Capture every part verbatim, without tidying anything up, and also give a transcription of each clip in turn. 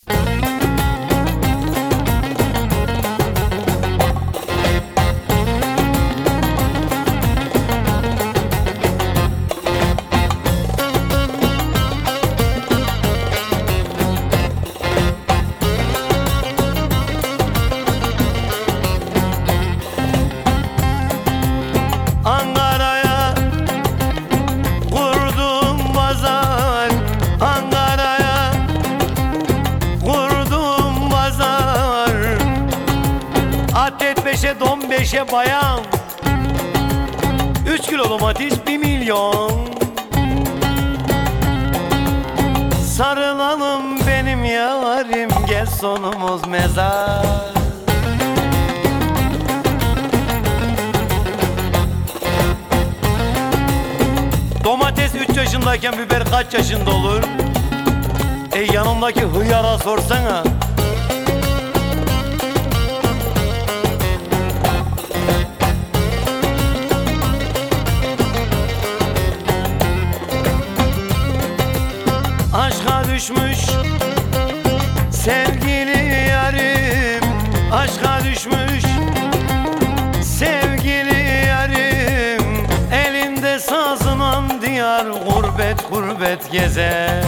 Ankara'ya kurdum pazar, Ankara'ya kurdum pazar. Atlet beşe don beşe bayan, üç kilo domates bir milyon. Sarılalım benim yarim, gel sonumuz mezar. Domates üç yaşındayken biber kaç yaşında olur? Ey yanımdaki hıyara sorsana. Aşka düşmüş sevgili yarim, aşka düşmüş sevgili yarim. Elinde sazınan diyar, gurbet gurbet gezer.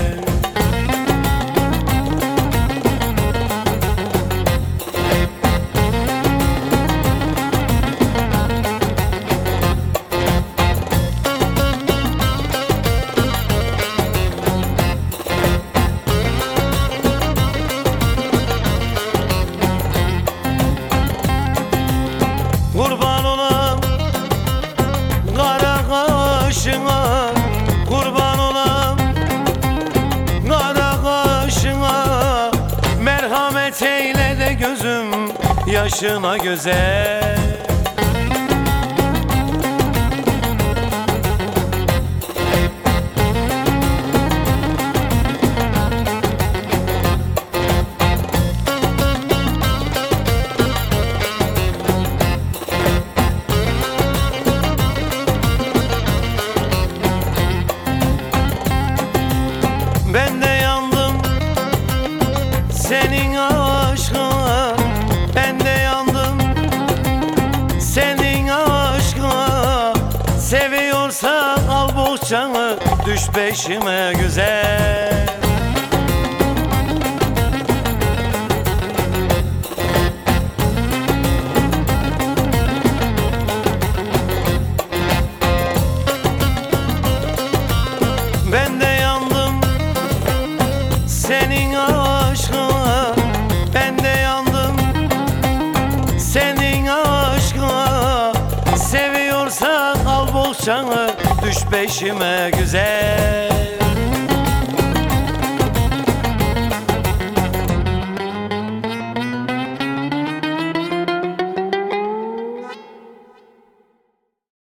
Kurban olam kara kaşına, kurban olam kara kaşına. Merhamet eyle de gözüm yaşına güzel. Ben de yandım senin aşkına, ben de yandım senin aşkına. Seviyorsan al bohçanı, düş peşime güzel. Ben de yandım senin aşkına, ben de yandım senin aşkına. Seviyorsan al bohçanı, düş peşime güzel.